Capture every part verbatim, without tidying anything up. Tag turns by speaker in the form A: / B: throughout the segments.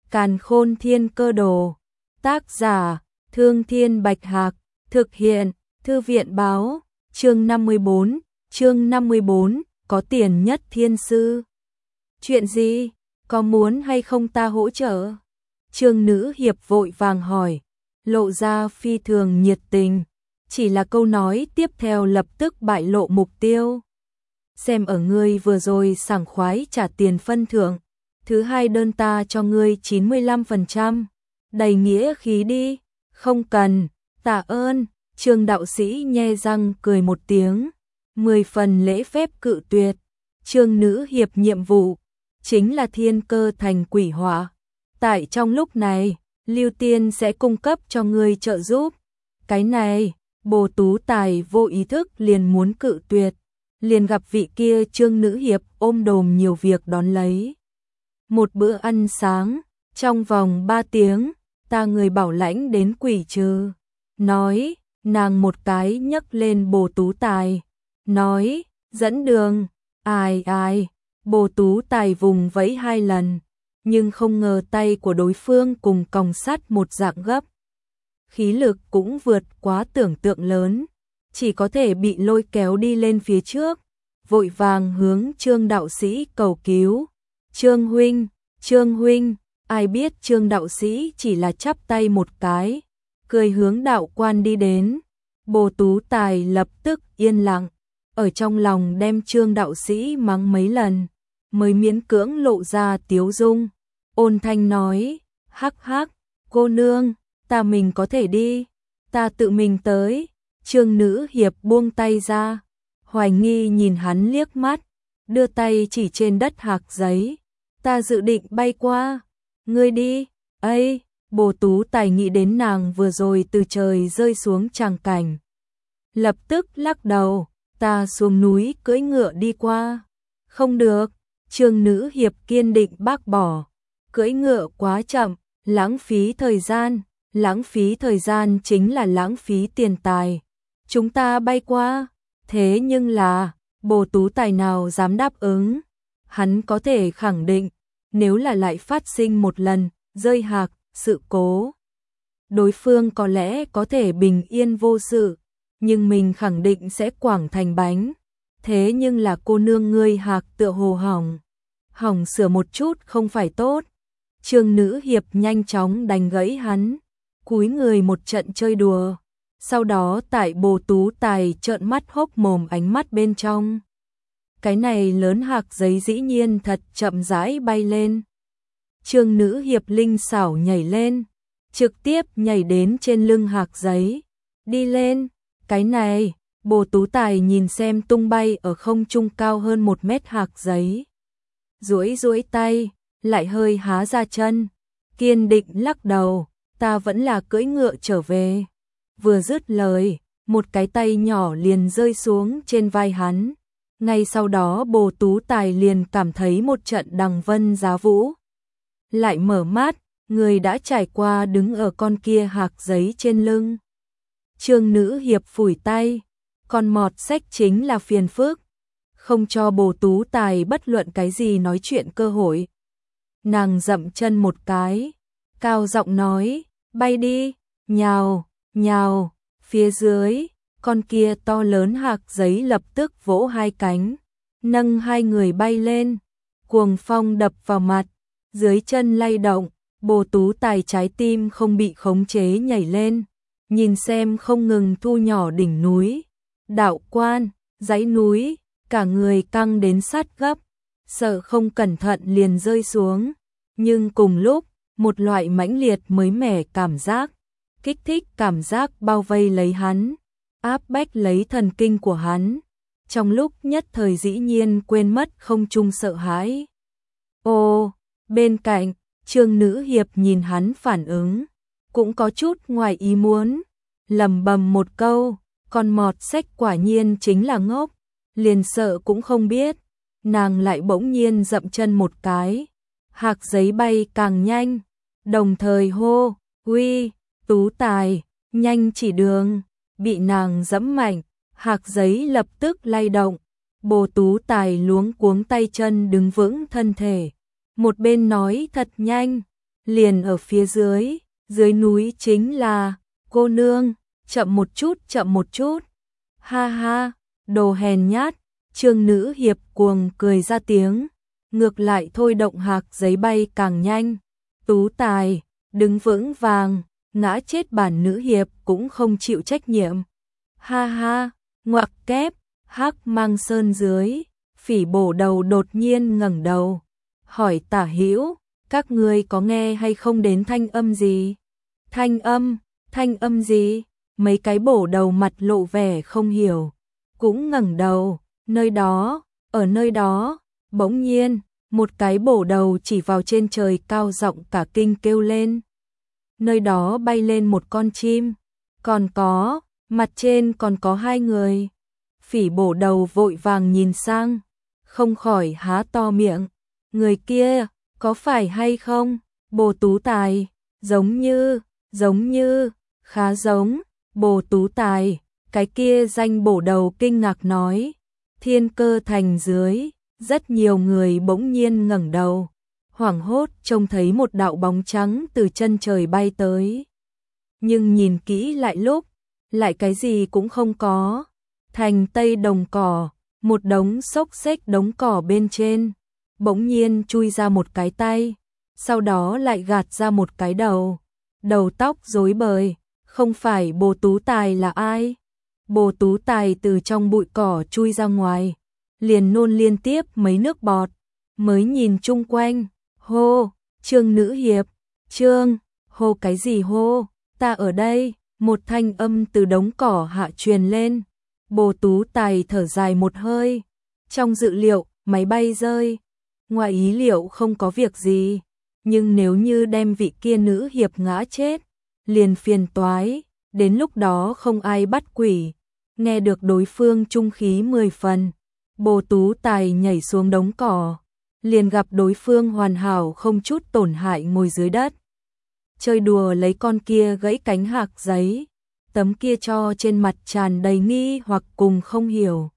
A: Càn Khôn Thiên Cơ Đồ. Tác giả: Thương Thiên Bạch Hạc. Thực hiện: Thư viện báo. Chương năm mươi bốn. Chương năm mươi bốn. Có tiền nhất thiên sư. Chuyện gì? Có muốn hay không ta hỗ trợ? Trương Nữ Hiệp vội vàng hỏi, lộ ra phi thường nhiệt tình. Chỉ là câu nói tiếp theo lập tức bại lộ mục tiêu. Xem ở ngươi vừa rồi sảng khoái trả tiền phân thưởng, thứ hai đơn ta cho ngươi chín mươi lăm phần trăm. Đầy nghĩa khí đi. Không cần, tạ ơn. Trương đạo sĩ nhe răng cười một tiếng, mười phần lễ phép cự tuyệt. Trương Nữ Hiệp nhiệm vụ chính là thiên cơ thành quỷ họa. Tại trong lúc này, Lưu Tiên sẽ cung cấp cho ngươi trợ giúp. Cái này, Bồ Tú Tài vô ý thức liền muốn cự tuyệt, liền gặp vị kia Trương Nữ Hiệp ôm đồm nhiều việc đón lấy. Một bữa ăn sáng, trong vòng ba tiếng, ta người bảo lãnh đến quỷ trừ. Nói, nàng một cái nhấc lên Bồ Tú Tài, nói, dẫn đường. Ai ai, Bồ Tú Tài vùng vẫy hai lần, nhưng không ngờ tay của đối phương cùng còng sắt một dạng gấp. Khí lực cũng vượt quá tưởng tượng lớn, chỉ có thể bị lôi kéo đi lên phía trước, vội vàng hướng Trương đạo sĩ cầu cứu. Trương huynh, Trương huynh, ai biết Trương đạo sĩ chỉ là chắp tay một cái, cười hướng đạo quan đi đến. Bồ Tú Tài lập tức yên lặng, ở trong lòng đem Trương đạo sĩ mắng mấy lần, mới miễn cưỡng lộ ra tiếu dung. Ôn thanh nói, hắc hắc, cô nương, ta mình có thể đi, ta tự mình tới. Trương Nữ Hiệp buông tay ra, hoài nghi nhìn hắn liếc mắt, đưa tay chỉ trên đất hạc giấy. Ta dự định bay qua, ngươi đi. Ây, Bồ Tú Tài nghĩ đến nàng vừa rồi từ trời rơi xuống tràng cảnh, lập tức lắc đầu, ta xuống núi cưỡi ngựa đi qua. Không được. Trương Nữ Hiệp kiên định bác bỏ, cưỡi ngựa quá chậm, lãng phí thời gian, lãng phí thời gian chính là lãng phí tiền tài. Chúng ta bay qua. Thế nhưng là, Bồ Tú Tài nào dám đáp ứng. Hắn có thể khẳng định, nếu là lại phát sinh một lần rơi hạc, sự cố, đối phương có lẽ có thể bình yên vô sự, nhưng mình khẳng định sẽ quẳng thành bánh. Thế nhưng là cô nương ngươi hạc tựa hồ hỏng, hỏng sửa một chút không phải tốt. Trương Nữ Hiệp nhanh chóng đánh gãy hắn, cúi người một trận chơi đùa. Sau đó tại Bồ Tú Tài trợn mắt hốc mồm ánh mắt bên trong, cái này lớn hạc giấy dĩ nhiên thật chậm rãi bay lên. Trương Nữ Hiệp linh xảo nhảy lên, trực tiếp nhảy đến trên lưng hạc giấy, đi lên. Cái này, Bồ Tú Tài nhìn xem tung bay ở không trung cao hơn một mét hạc giấy, duỗi duỗi tay, lại hơi há ra chân, kiên định lắc đầu, ta vẫn là cưỡi ngựa trở về. Vừa dứt lời, một cái tay nhỏ liền rơi xuống trên vai hắn. Ngay sau đó Bồ Tú Tài liền cảm thấy một trận đằng vân giá vũ. Lại mở mắt, người đã trải qua đứng ở con kia hạc giấy trên lưng. Trương Nữ Hiệp phủi tay, con mọt sách chính là phiền phức, không cho Bồ Tú Tài bất luận cái gì nói chuyện cơ hội. Nàng dậm chân một cái, cao giọng nói, bay đi. Nhào, nhào. Phía dưới, con kia to lớn hạc giấy lập tức vỗ hai cánh, nâng hai người bay lên. Cuồng phong đập vào mặt, dưới chân lay động, Bồ Tú Tài trái tim không bị khống chế nhảy lên, nhìn xem không ngừng thu nhỏ đỉnh núi, đạo quan, dãy núi, cả người căng đến sát gấp, sợ không cẩn thận liền rơi xuống. Nhưng cùng lúc, một loại mãnh liệt mới mẻ cảm giác, kích thích cảm giác bao vây lấy hắn, áp bách lấy thần kinh của hắn. Trong lúc nhất thời dĩ nhiên quên mất không trung sợ hãi. Ô, bên cạnh, Trương Nữ Hiệp nhìn hắn phản ứng, cũng có chút ngoài ý muốn, lẩm bẩm một câu, con mọt sách quả nhiên chính là ngốc, liền sợ cũng không biết. Nàng lại bỗng nhiên dậm chân một cái, hạc giấy bay càng nhanh, đồng thời hô, uy, Tú Tài, nhanh chỉ đường. Bị nàng giẫm mạnh, hạc giấy lập tức lay động. Bồ Tú Tài luống cuống tay chân đứng vững thân thể, một bên nói thật nhanh, liền ở phía dưới, dưới núi chính là, cô nương, chậm một chút, chậm một chút. Ha ha, đồ hèn nhát, Trương Nữ Hiệp cuồng cười ra tiếng, ngược lại thôi động hạc giấy bay càng nhanh. Tú tài, đứng vững vàng, ngã chết bản nữ hiệp cũng không chịu trách nhiệm. Ha ha, ngoặc kép, hắc mang sơn dưới, Phỉ Bổ Đầu đột nhiên ngẩng đầu, hỏi Tả Hữu, các ngươi có nghe hay không đến thanh âm gì? Thanh âm, thanh âm gì? Mấy cái bổ đầu mặt lộ vẻ không hiểu, cũng ngẩng đầu, nơi đó, ở nơi đó, bỗng nhiên, một cái bổ đầu chỉ vào trên trời cao giọng cả kinh kêu lên. Nơi đó bay lên một con chim, còn có, mặt trên còn có hai người. Phỉ Bổ Đầu vội vàng nhìn sang, không khỏi há to miệng, người kia, có phải hay không? Bồ Tú Tài, giống như, giống như, khá giống, Bồ Tú Tài, cái kia danh bổ đầu kinh ngạc nói. Thiên Cơ Thành dưới, rất nhiều người bỗng nhiên ngẩng đầu, hoảng hốt trông thấy một đạo bóng trắng từ chân trời bay tới. Nhưng nhìn kỹ lại lúc, lại cái gì cũng không có. Thành Tây đồng cỏ, một đống xốc xếch đống cỏ bên trên, bỗng nhiên chui ra một cái tay, sau đó lại gạt ra một cái đầu, đầu tóc rối bời, không phải Bồ Tú Tài là ai? Bồ Tú Tài từ trong bụi cỏ chui ra ngoài, liền nôn liên tiếp mấy nước bọt, mới nhìn chung quanh, hô, Trương Nữ Hiệp, Trương, hô cái gì hô, ta ở đây, một thanh âm từ đống cỏ hạ truyền lên. Bồ Tú Tài thở dài một hơi, trong dự liệu, máy bay rơi, ngoài ý liệu không có việc gì, nhưng nếu như đem vị kia nữ hiệp ngã chết, liền phiền toái, đến lúc đó không ai bắt quỷ. Nghe được đối phương trung khí mười phần, Bồ Tú Tài nhảy xuống đống cỏ, liền gặp đối phương hoàn hảo không chút tổn hại ngồi dưới đất. Chơi đùa lấy con kia gãy cánh hạc giấy, tấm kia cho trên mặt tràn đầy nghi hoặc cùng không hiểu.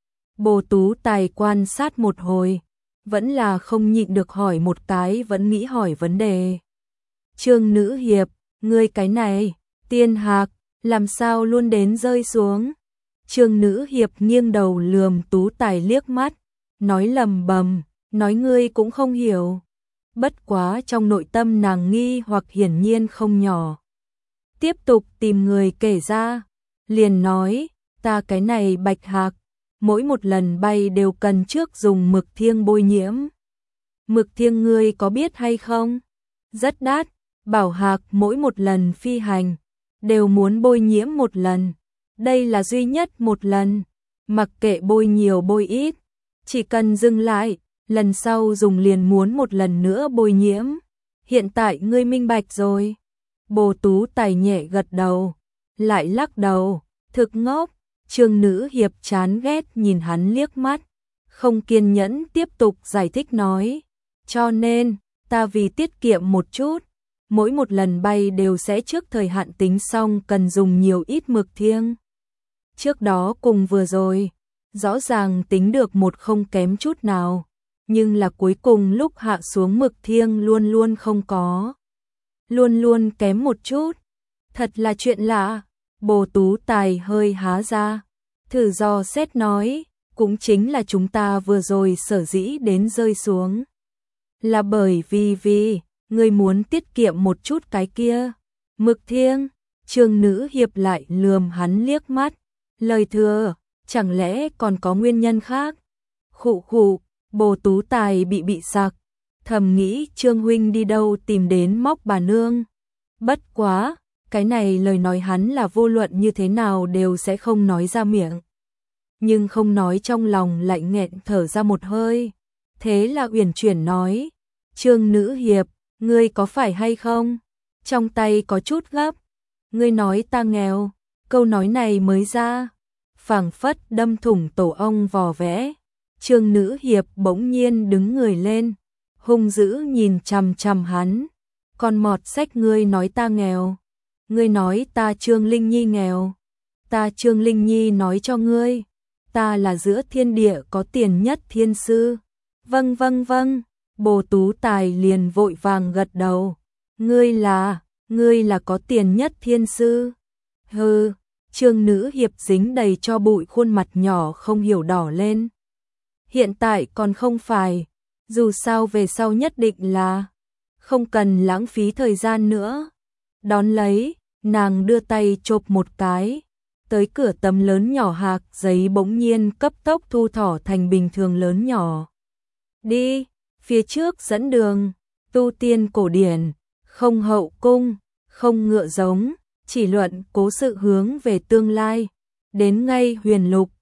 A: Bồ Tú Tài quan sát một hồi, vẫn là không nhịn được hỏi một cái vẫn nghĩ hỏi vấn đề. Trương Nữ Hiệp, ngươi cái này, tiên hạc, làm sao luôn đến rơi xuống? Trương Nữ Hiệp nghiêng đầu lườm Tú Tài liếc mắt, nói lầm bầm, nói ngươi cũng không hiểu. Bất quá trong nội tâm nàng nghi hoặc hiển nhiên không nhỏ. Tiếp tục tìm người kể ra, liền nói, ta cái này bạch hạc, mỗi một lần bay đều cần trước dùng mực thiêng bôi nhiễm. Mực thiêng ngươi có biết hay không? Rất đắt, bảo hạc mỗi một lần phi hành, đều muốn bôi nhiễm một lần. Đây là duy nhất một lần, mặc kệ bôi nhiều bôi ít, chỉ cần dừng lại, lần sau dùng liền muốn một lần nữa bôi nhiễm. Hiện tại ngươi minh bạch rồi. Bồ Tú Tài nhẹ gật đầu, lại lắc đầu, thực ngốc. Trương Nữ Hiệp chán ghét nhìn hắn liếc mắt, không kiên nhẫn tiếp tục giải thích nói, cho nên, ta vì tiết kiệm một chút, mỗi một lần bay đều sẽ trước thời hạn tính xong cần dùng nhiều ít mực thiêng. Trước đó cùng vừa rồi, rõ ràng tính được một không kém chút nào, nhưng là cuối cùng lúc hạ xuống mực thiêng luôn luôn không có. Luôn luôn kém một chút. Thật là chuyện lạ. Bồ Tú Tài hơi há ra, thử dò xét nói, cũng chính là chúng ta vừa rồi sở dĩ đến rơi xuống. Là bởi vì vì, người muốn tiết kiệm một chút cái kia. Mực thiêng, Trương Nữ Hiệp lại lườm hắn liếc mắt. Lời thừa, chẳng lẽ còn có nguyên nhân khác? Khụ khụ, Bồ Tú Tài bị bị sặc, thầm nghĩ Trương huynh đi đâu tìm đến móc bà nương. Bất quá, cái này lời nói hắn là vô luận như thế nào đều sẽ không nói ra miệng. Nhưng không nói trong lòng lại nghẹn thở ra một hơi. Thế là uyển chuyển nói, Trương Nữ Hiệp, ngươi có phải hay không? Trong tay có chút gấp. Ngươi nói ta nghèo, câu nói này mới ra, phảng phất đâm thủng tổ ong vò vẽ. Trương Nữ Hiệp bỗng nhiên đứng người lên, hung dữ nhìn chằm chằm hắn. Con mọt sách ngươi nói ta nghèo. Ngươi nói ta Trương Linh Nhi nghèo. Ta Trương Linh Nhi nói cho ngươi, ta là giữa thiên địa có tiền nhất thiên sư. Vâng vâng vâng, Bồ Tú Tài liền vội vàng gật đầu. Ngươi là, ngươi là có tiền nhất thiên sư. Hừ, Trương Nữ Hiệp dính đầy cho bụi khuôn mặt nhỏ không hiểu đỏ lên. Hiện tại còn không phải, dù sao về sau nhất định là, không cần lãng phí thời gian nữa. Đón lấy, nàng đưa tay chộp một cái, tới cửa tấm lớn nhỏ hạc giấy bỗng nhiên cấp tốc thu thỏ thành bình thường lớn nhỏ. Đi, phía trước dẫn đường, tu tiên cổ điển, không hậu cung, không ngựa giống, chỉ luận cố sự hướng về tương lai, đến ngay huyền lục,